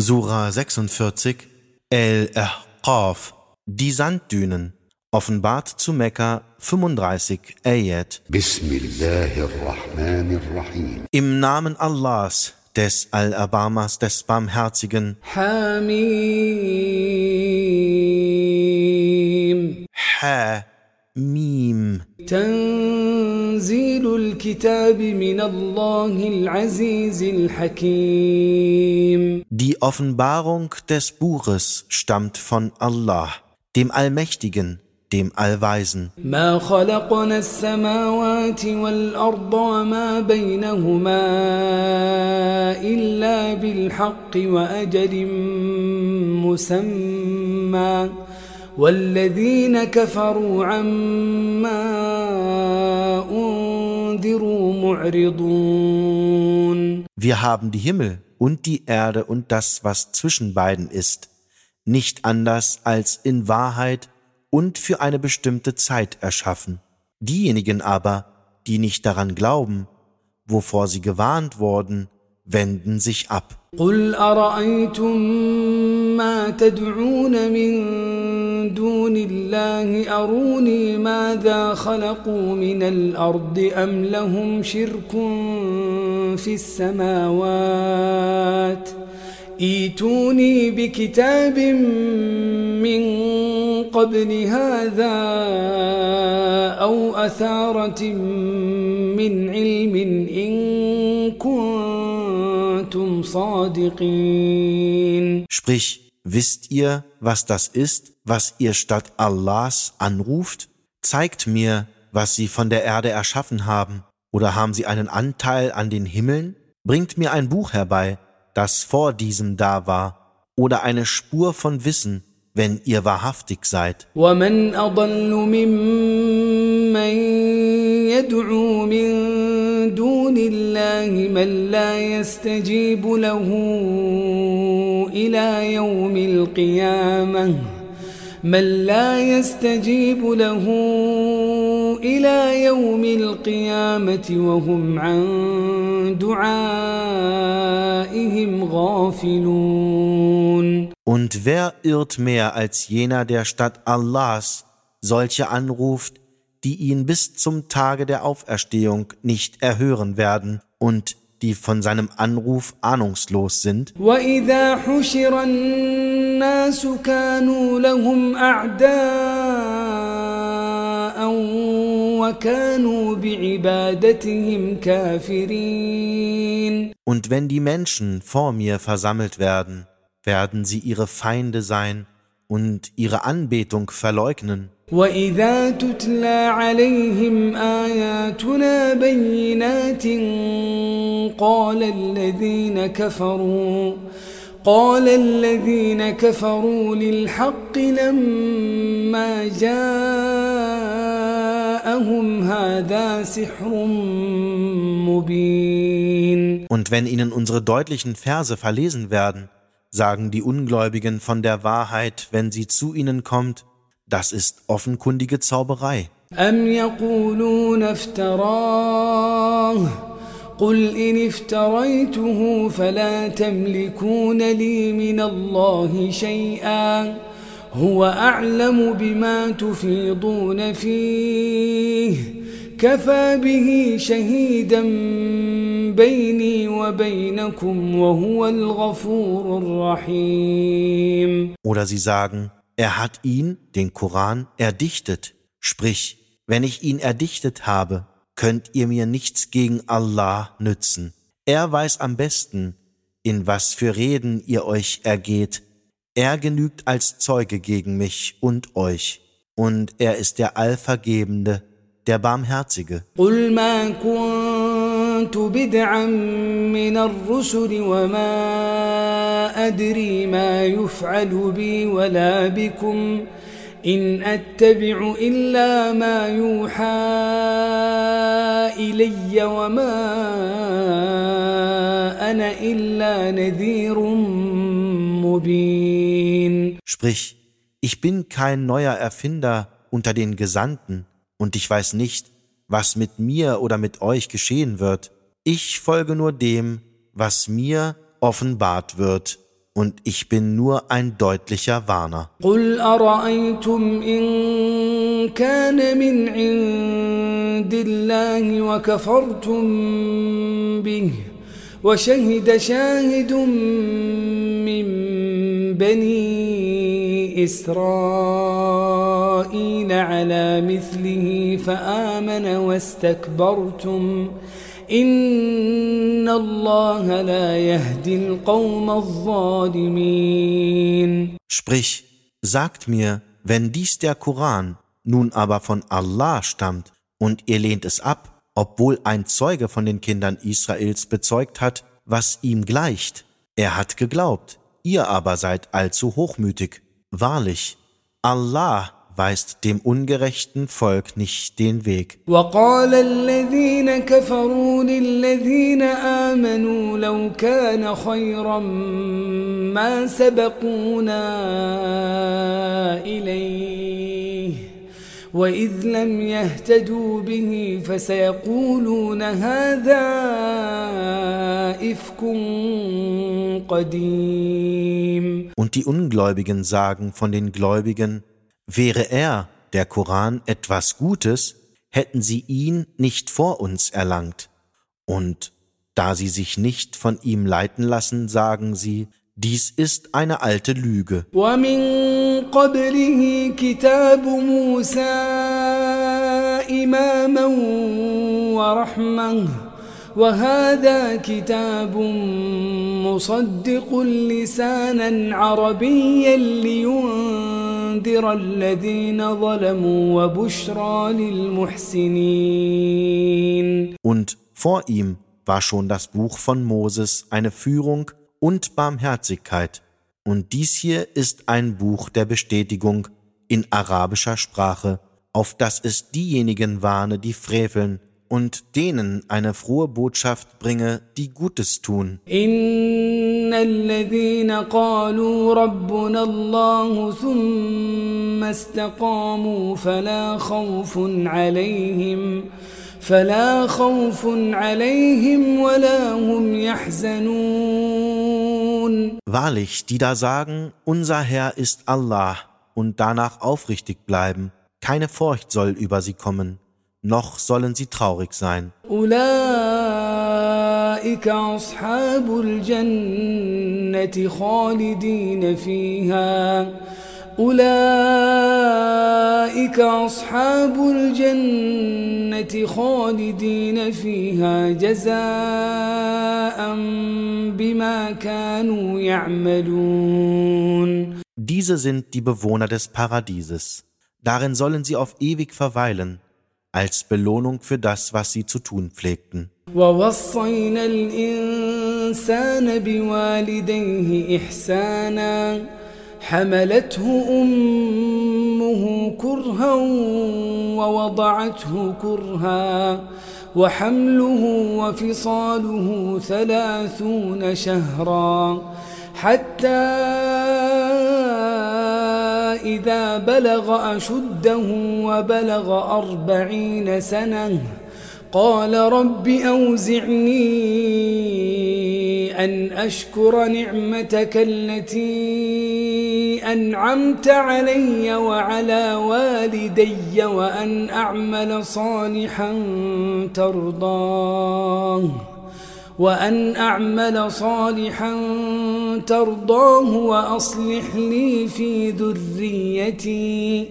Sura 46, Al-Ahqaf, die Sanddünen, offenbart zu Mekka 35 Ayat. Bismillahirrahmanirrahim. Im Namen Allahs, des Allerbarmers, des Barmherzigen. Hamim. Ha-Mim. Tanzilul Kitabi min Allahil Azizil Hakim. Die Offenbarung des Buches stammt von Allah, dem Allmächtigen, dem Allweisen. ما خلقنا السماوات والأرض وما بينهما إلا بالحق وأجل مسمى والذين كفروا عما أنذروا معرضون. Wir haben die Himmel und die Erde und das, was zwischen beiden ist, nicht anders als in Wahrheit und für eine bestimmte Zeit erschaffen. Diejenigen aber, die nicht daran glauben, wovor sie gewarnt wurden, wenden sich ab. قل أرأيتم ما تدعون من دون الله أروني ماذا خلقوا من الأرض أم لهم شرك في السماوات ائتوني بكتاب من قبل هذا أو أثارة من علم إن كنتم صادقين. Sprich, wisst ihr, was das ist, was ihr statt Allahs anruft? Zeigt mir, was sie von der Erde erschaffen haben. Oder haben sie einen Anteil an den Himmeln? Bringt mir ein Buch herbei, das vor diesem da war, oder eine Spur von Wissen, wenn ihr wahrhaftig seid. وَمَنْ أَضَلُّ مِمَّنْ يَدْعُو مِنْ دُونِ اللَّهِ مَنْ لَا يَسْتَجِيبُ لَهُ إِلَى يَوْمِ الْقِيَامَةِ من لا يستجيب له إلى يوم القيامة وهم عن دعائهم غافلون. Und wer irrt mehr als jener, der statt Allahs solche anruft, die ihn bis zum Tage der Auferstehung nicht erhören werden und die von seinem Anruf ahnungslos sind? وَإِذَا حُشِرَ النَّاسُ كَانُوا لَهُمْ أَعْدَاءً وَكَانُوا بِعِبَادَتِهِمْ كَافِرِينَ. Und wenn die Menschen vor mir versammelt werden, werden sie ihre Feinde sein und ihre Anbetung verleugnen. وَإِذَا تُتْلَى عَلَيْهِمْ آيَاتُنَا بَيِّنَاتٍ قال الذين كفروا للحق لما جاءهم هذا سحر مبين. Und wenn ihnen unsere deutlichen Verse verlesen werden, sagen die Ungläubigen von der Wahrheit, wenn sie zu ihnen kommt, das ist offenkundige Zauberei. أَمْ يَقُولُونَ افْتَرَاهُ قُلْ إِنِ افْتَرَيْتُهُ فَلَا تَمْلِكُونَ لِي مِنَ اللَّهِ شَيْئًا هُوَ أَعْلَمُ بِمَا تُفِيضُونَ فِيهِ كَفَى بِهِ شَهِيدًا بَيْنِي وَبَيْنَكُمْ وَهُوَ الْغَفُورُ الرَّحِيمُ. Oder sie sagen, er hat ihn, den Koran, erdichtet. Sprich, wenn ich ihn erdichtet habe, könnt ihr mir nichts gegen Allah nützen. Er weiß am besten, in was für Reden ihr euch ergeht. Er genügt als Zeuge gegen mich und euch. Und er ist der Allvergebende, der Barmherzige. قُلْ مَا كُنْتُ بِدْعًا مِنَ الرُّسُلِ وَمَا أَدْرِي مَا يُفْعَلُ بِي وَلَا بِكُمْ إِنْ أَتَّبِعُ إِلَّا مَا يُوحَى إِلَيَّ وَمَا أَنَا إِلَّا نَذِيرٌ مُبِينٌ. Sprich, ich bin kein neuer Erfinder unter den Gesandten und ich weiß nicht, was mit mir oder mit euch geschehen wird. Ich folge nur dem, was mir offenbart wird, und ich bin nur ein deutlicher Warner. قل أرأيتم إن كان من عند الله وكفرتم به وشهد شاهد من بني إسرائيل على مثله فآمن واستكبرتم إن الله لا يهدي القوم الظالمين. Sprich, sagt mir, wenn dies der Koran nun aber von Allah stammt und ihr lehnt es ab, obwohl ein Zeuge von den Kindern Israels bezeugt hat, was ihm gleicht. Er hat geglaubt, ihr aber seid allzu hochmütig. Wahrlich, Allah weist dem ungerechten Volk nicht den Weg. وقال الذين كفروا للذين آمنوا لو كان خيرا ما سبقونا إليه وإذ لم يهتدوا به فسيقولون هذا إفك قديم. Und die Ungläubigen sagen von den Gläubigen, wäre er, der Koran, etwas Gutes, hätten sie ihn nicht vor uns erlangt. Und da sie sich nicht von ihm leiten lassen, sagen sie, dies ist eine alte Lüge. ومن قبله كتاب موسى إماما ورحمة وهذا كتاب مصدق لسانا عربيا لينذر الذين ظلموا وبشرى للمحسنين. Und vor ihm war schon das Buch von Moses eine Führung und Barmherzigkeit. Und dies hier ist ein Buch der Bestätigung in arabischer Sprache, auf das es diejenigen warne, die freveln, und denen eine frohe Botschaft bringe, die Gutes tun. إن الذين قالوا ربنا الله ثم استقاموا فلا خوف عليهم ولا هم يحزنون. Wahrlich, die da sagen, unser Herr ist Allah, und danach aufrichtig bleiben, keine Furcht soll über sie kommen, noch sollen sie traurig sein. أولئك أصحاب الجنة خالدين فيها جزاء بما كانوا يعملون. Diese sind die Bewohner des Paradieses. Darin sollen sie auf ewig verweilen, als Belohnung für das, was sie zu tun pflegten. ووصينا الإنسان بوالديه إحسانا حملته أمه كرها ووضعته كرها وحمله وفصاله 30 شهرا حتى إذا بلغ أشده وبلغ 40 سنة قال رب أوزعني أن أشكر نعمتك التي أنعمت علي وعلى والدي وأن أعمل صالحا ترضاه وأصلح لي في ذريتي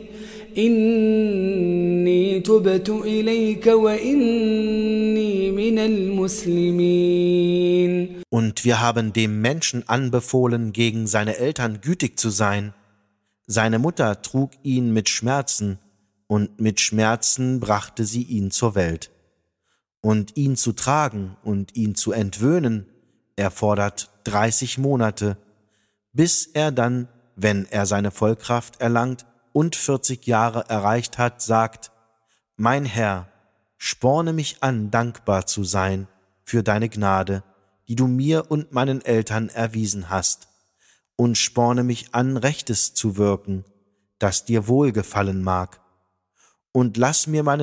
إني تبت إليك وإني من المسلمين. Und wir haben dem Menschen anbefohlen, gegen seine Eltern gütig zu sein. Seine Mutter trug ihn mit Schmerzen, und mit Schmerzen brachte sie ihn zur Welt. Und ihn zu tragen und ihn zu entwöhnen, erfordert 30 Monate, bis er dann, wenn er seine Vollkraft erlangt und 40 Jahre erreicht hat, sagt: Mein Herr, sporne mich an, dankbar zu sein für deine Gnade, die du mir und meinen Eltern erwiesen hast, und sporne mich an, Rechtes zu wirken, das dir wohlgefallen mag, und lass mir meine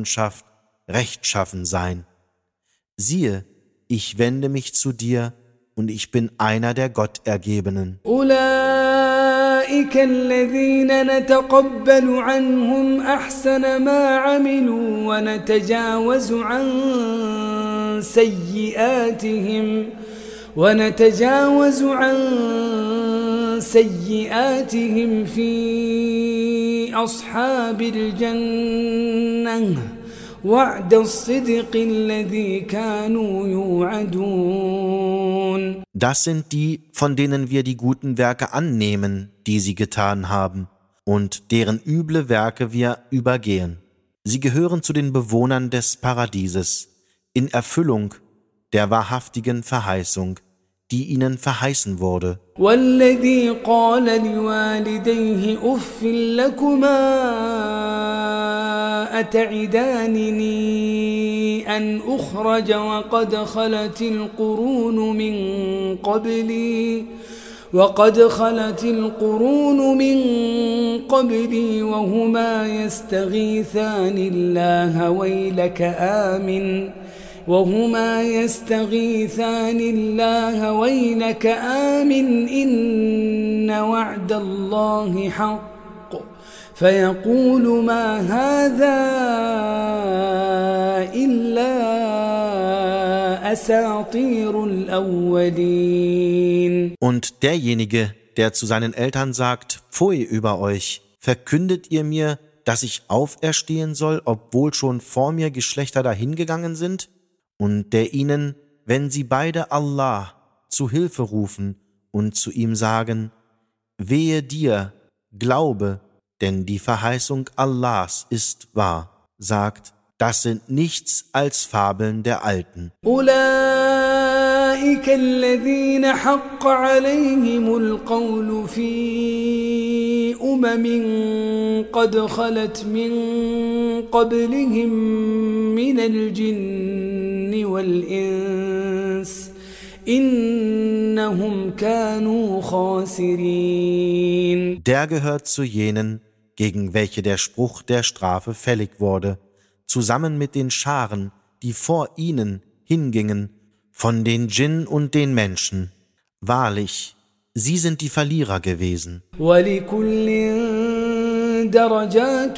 Nachkommenschaft rechtschaffen sein. Siehe, ich wende mich zu dir und ich bin einer der Gottergebenen. أولئك الذين نتقبل عنهم أحسن ما عملوا ونتجاوز عن سيئاتهم في أصحاب الجنة وعد الصدق الذي كانوا يوعدون. Das sind die, von denen wir die guten Werke annehmen, die sie getan haben, und deren üble Werke wir übergehen. Sie gehören zu den Bewohnern des Paradieses, in Erfüllung der wahrhaftigen Verheißung, die ihnen verheißen wurde. والذي قال لوالديه أف لكما أتعدانني أن أخرج وقد خلت القرون من قبلي وهما يستغيثان الله ويلك آمن إن وعد الله حق فيقول ما هذا إلا أساطير الأولين. Und derjenige, der zu seinen Eltern sagt, Pfui über euch, verkündet ihr mir, dass ich auferstehen soll, obwohl schon vor mir Geschlechter dahingegangen sind? Und der ihnen, wenn sie beide Allah zu Hilfe rufen und zu ihm sagen, wehe dir, glaube, denn die Verheißung Allahs ist wahr, sagt, das sind nichts als Fabeln der Alten. أولئك الذين حق عليهم القول في قد خلت من قبلهم من الجن والإنس إنهم كانوا خاسرين. Der gehört zu jenen, gegen welche der Spruch der Strafe fällig wurde, zusammen mit den Scharen, die vor ihnen hingingen, von den Djinn und den Menschen. Wahrlich, sie sind die Verlierer gewesen. وَلِكُلٍّ دَرَجَاتٌ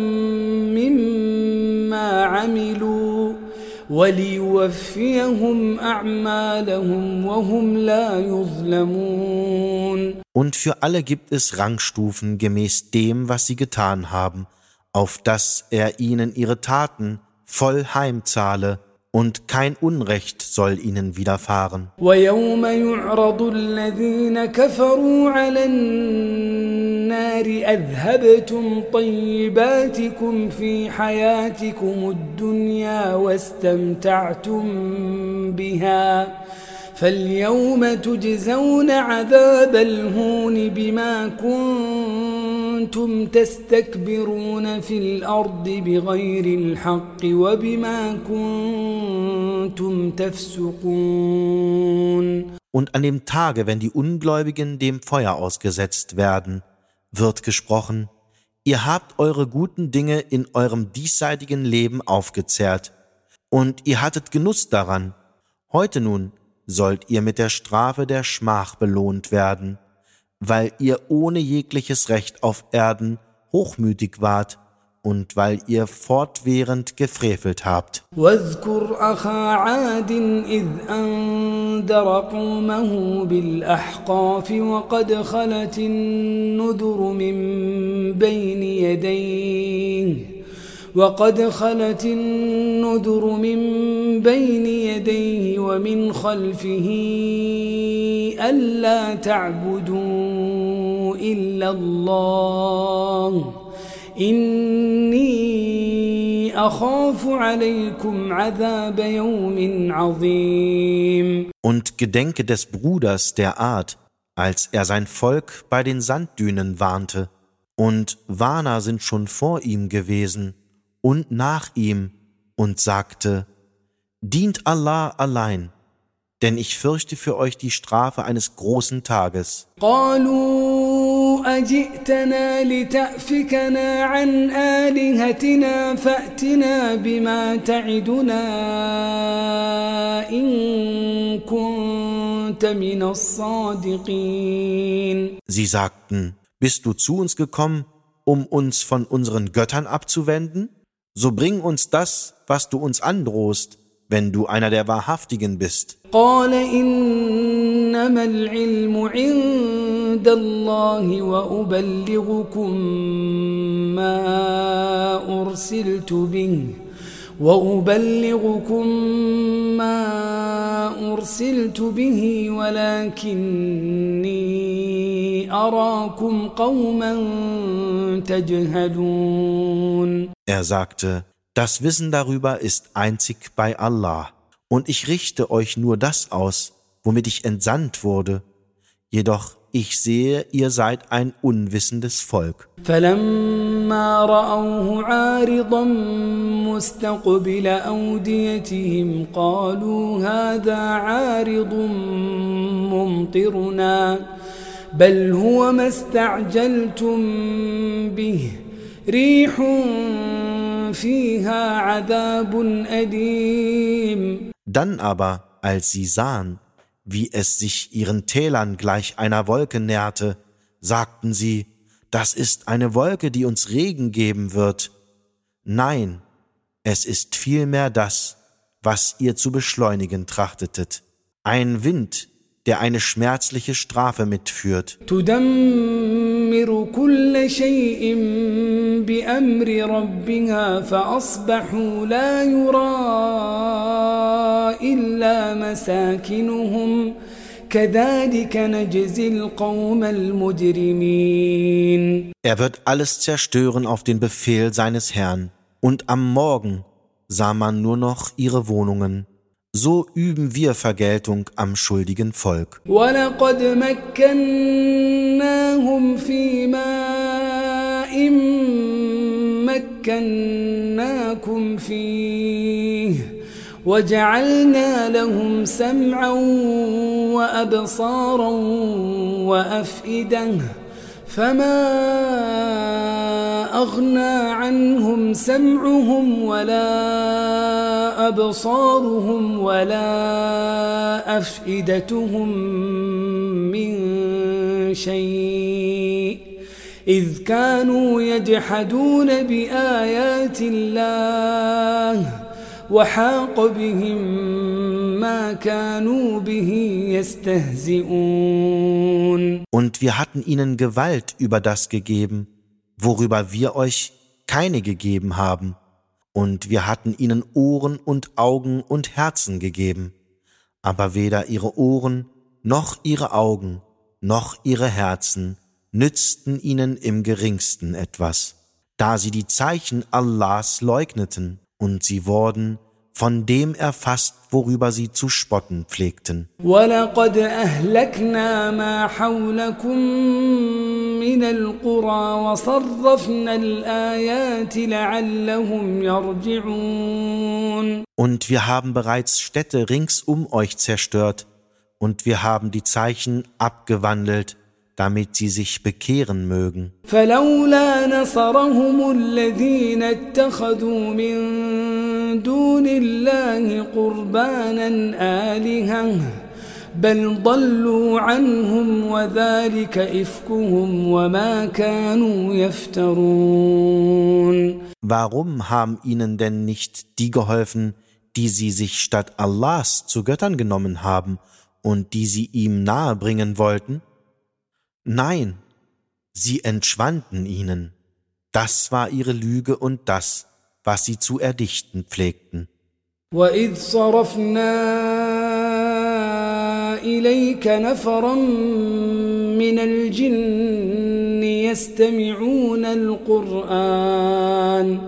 مِّمَّا عَمِلُوا وَلِيُوَفِّيَهُمْ أَعْمَالَهُمْ وَهُمْ لَا يُظْلَمُونَ. Und für alle gibt es Rangstufen gemäß dem, was sie getan haben, auf dass er ihnen ihre Taten voll heimzahle, und kein Unrecht soll ihnen widerfahren. وَيَوْمَ يُعْرَضُ الَّذِينَ كَفَرُوا عَلَى النَّارِ أَذْهَبْتُمْ طَيِّبَاتِكُمْ فِي حَيَاتِكُمُ الدُّنْيَا وَاسْتَمْتَعْتُمْ بِهَا فَالْيَوْمَ تُجْزَوْنَ عَذَابَ الْهُونِ بِمَا كُنتُمْ تستكبرون في الأرض بغير الحق وبما كنتم تفسقون. Und an dem Tage, wenn die Ungläubigen dem Feuer ausgesetzt werden, wird gesprochen, ihr habt eure guten Dinge in eurem diesseitigen Leben aufgezehrt, und ihr hattet Genuss daran. Heute nun sollt ihr mit der Strafe der Schmach belohnt werden, weil ihr ohne jegliches Recht auf Erden hochmütig wart und weil ihr fortwährend gefrevelt habt. واذكر أخا عاد إذ أنذر قومه بالأحقاف وقد خلت النذر من بين يديه ومن خلفه ألا تعبدوا إلا الله إني أخاف عليكم عذاب يوم عظيم. Und gedenke des Bruders der Art, als er sein Volk bei den Sanddünen warnte, und Warner sind schon vor ihm gewesen und nach ihm, und sagte, dient Allah allein, denn ich fürchte für euch die Strafe eines großen Tages. قالوا أجئتنا لتأفكنا عن آلهتنا فأتنا بما تعدنا إن كنت كنت من الصادقين. Sie sagten, bist du zu uns gekommen, um uns von unseren Göttern abzuwenden? So bring uns das, was du uns androhst, wenn du einer der Wahrhaftigen bist. قال إنما العلم عند الله وأبلغكم ما أرسلت به ولكني أراكم قوما تجهلون. Er sagte, das Wissen darüber ist einzig bei Allah, und ich richte euch nur das aus, womit ich entsandt wurde. Jedoch ich sehe, ihr seid ein unwissendes Volk. فلما رأوه عارضا مستقبل أوديتهم قالوا هذا عارض ممطرنا بل هو ما استعجلتم به ريح فيها عذاب أليم. Dann aber, als sie sahen, wie es sich ihren Tälern gleich einer Wolke näherte, sagten sie, das ist eine Wolke, die uns Regen geben wird. Nein, es ist vielmehr das, was ihr zu beschleunigen trachtetet. Ein Wind, der eine schmerzliche Strafe mitführt. تدمر كل شيء بأمر ربها فأصبحوا لا يرى إلا مساكنهم كذلك نجزي القوم المجرمين. Er wird alles zerstören auf den Befehl seines Herrn, und am Morgen sah man nur noch ihre Wohnungen. So üben wir Vergeltung am schuldigen Volk. وَلَقَدْ مَكَّنَّاهُمْ فِي مَاءٍ مَكَّنَّاكُمْ فِيهِ وَجَعَلْنَا لَهُمْ سَمْعًا وَأَبْصَارًا وَأَفْئِدَةً فما أغنى عنهم سمعهم ولا أبصارهم ولا أفئدتهم من شيء إذ كانوا يجحدون بآيات الله وحاق بهم ما كانوا به يستهزئون. Und wir hatten ihnen Gewalt über das gegeben, worüber wir euch keine gegeben haben. Und wir hatten ihnen Ohren und Augen und Herzen gegeben. Aber weder ihre Ohren, noch ihre Augen, noch ihre Herzen nützten ihnen im geringsten etwas, da sie die Zeichen Allahs leugneten. Und sie wurden von dem erfasst, worüber sie zu spotten pflegten. وَلَقَدْ أَهْلَكْنَا مَا حَوْلَكُمْ مِنَ الْقُرَى وَصَرَّفْنَا الْآيَاتِ لَعَلَّهُمْ يَرْجِعُونَ. Und wir haben bereits Städte rings um euch zerstört, und wir haben die Zeichen abgewandelt, damit sie sich bekehren mögen. فلولا نصرهم الذين اتخذوا من دون الله قربانا آلهة بل ضلوا عنهم وذلك إفكهم وما كانوا يفترون. Warum haben ihnen denn nicht die geholfen, die sie sich statt Allahs zu Göttern genommen haben und die sie ihm nahebringen wollten? Nein, sie entschwanden ihnen. Das war ihre Lüge und das, was sie zu erdichten pflegten. وَإِذْ صَرَفْنَا إِلَيْكَ نَفَرًا مِنَ الْجِنِّ يَسْتَمِعُونَ الْقُرْآنَ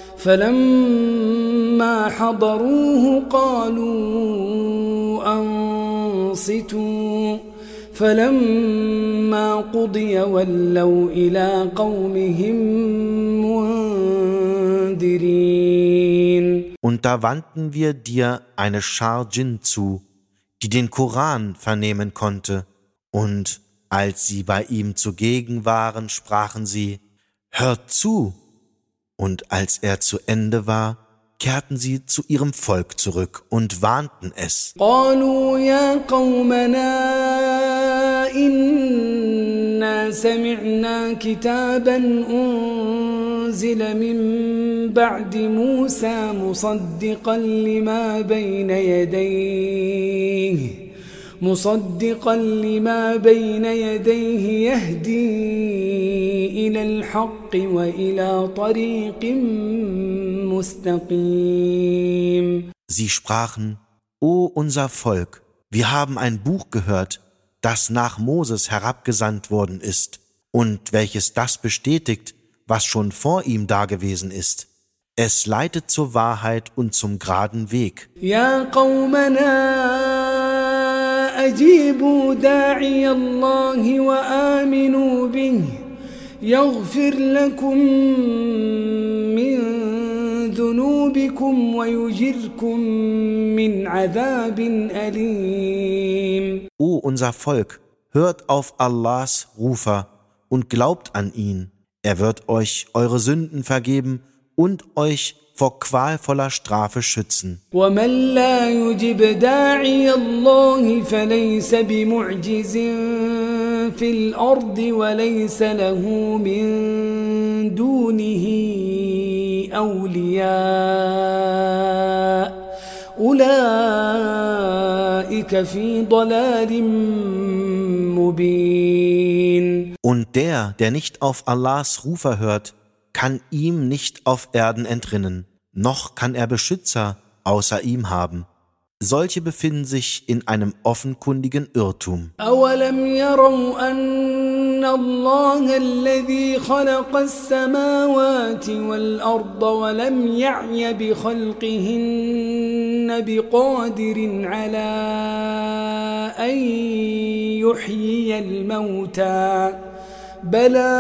فَلَمَّا حَضَرُوهُ قَالُوا أَنصِتُوا فَلَمَّا قُضِيَ وَلَّوْا إِلَى قَوْمِهِمْ مُنذِرِينَ. Und da wandten wir dir eine Schar Djinn zu, die den Koran vernehmen konnte, und als sie bei ihm zugegen waren, sprachen sie, hört zu, und als er zu Ende war, kehrten sie zu ihrem Volk zurück und warnten es. قالوا يا قومنا إنا سمعنا كتابا أنزل من بعد موسى مصدقا لما بين يديه يهدي إلى الحق وإلى طريق مستقيم. Sie sprachen: O unser Volk, wir haben ein Buch gehört, das nach Moses herabgesandt worden ist und welches das bestätigt, was schon vor ihm dagewesen ist. Es leitet zur Wahrheit und zum geraden Weg. يا قومنا أجيبوا داعي الله وآمنوا به يغفر لكم من ذنوبكم ويجركم من عذاب أليم. O unser Volk, hört auf Allahs Rufer und glaubt an ihn. Er wird euch eure Sünden vergeben und euch vor qualvoller Strafe schützen. ومن لا يجب داعي الله فليس بمعجز في الأرض وليس له من دونه أولياء أولئك في ضلال مبين. Und der nicht auf Allahs Rufer hört, kann ihm nicht auf Erden entrinnen, noch kann er Beschützer außer ihm haben. Solche befinden sich in einem offenkundigen Irrtum. أولم يروا أن الله الذي خلق السماوات والأرض ولم يعي بخلقهن بقادر على أن يحيي الموتى بلى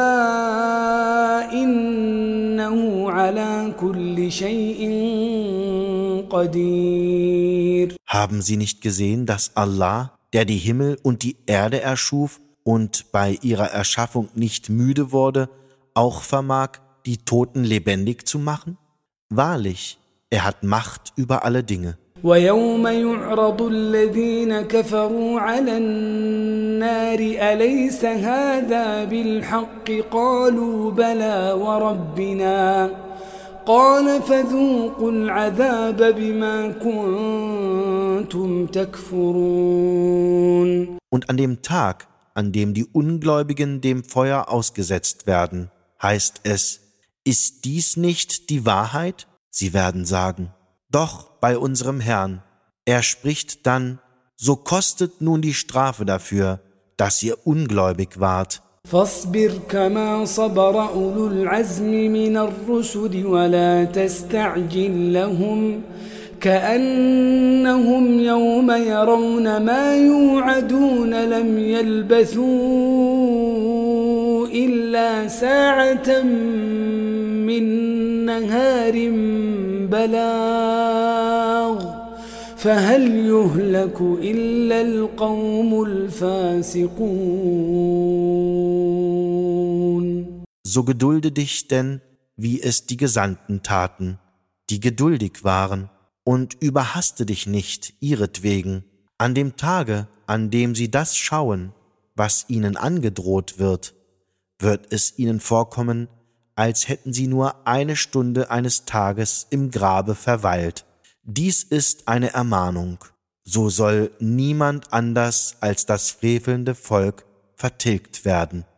إنه على كل شيء قدير. Haben sie nicht gesehen, dass Allah, der die Himmel und die Erde erschuf und bei ihrer Erschaffung nicht müde wurde, auch vermag, die Toten lebendig zu machen? Wahrlich, er hat Macht über alle Dinge. ويوم يعرض الذين كفروا على النار أليس هذا بالحق قالوا بلى وربنا قال فذوقوا العذاب بما كنتم تكفرون. Und an dem Tag, an dem die Ungläubigen dem Feuer ausgesetzt werden, heißt es: Ist dies nicht die Wahrheit? Sie werden sagen: Doch, bei unserem Herrn. Er spricht dann: So kostet nun die Strafe dafür, dass ihr ungläubig wart. فاصبر كما صبر أولو العزم من الرسل ولا تستعجل لهم كأنهم يوم يرون ما يوعدون لم يلبثوا إلا ساعة من نهار بلاغ فهل يهلك إلا القوم الفاسقون. So gedulde dich denn, wie es die Gesandten taten, die geduldig waren, und überhaste dich nicht ihretwegen. An dem Tage, an dem sie das schauen, was ihnen angedroht wird es ihnen vorkommen, als hätten sie nur eine Stunde eines Tages im Grabe verweilt. Dies ist eine Ermahnung. So soll niemand anders als das frevelnde Volk vertilgt werden.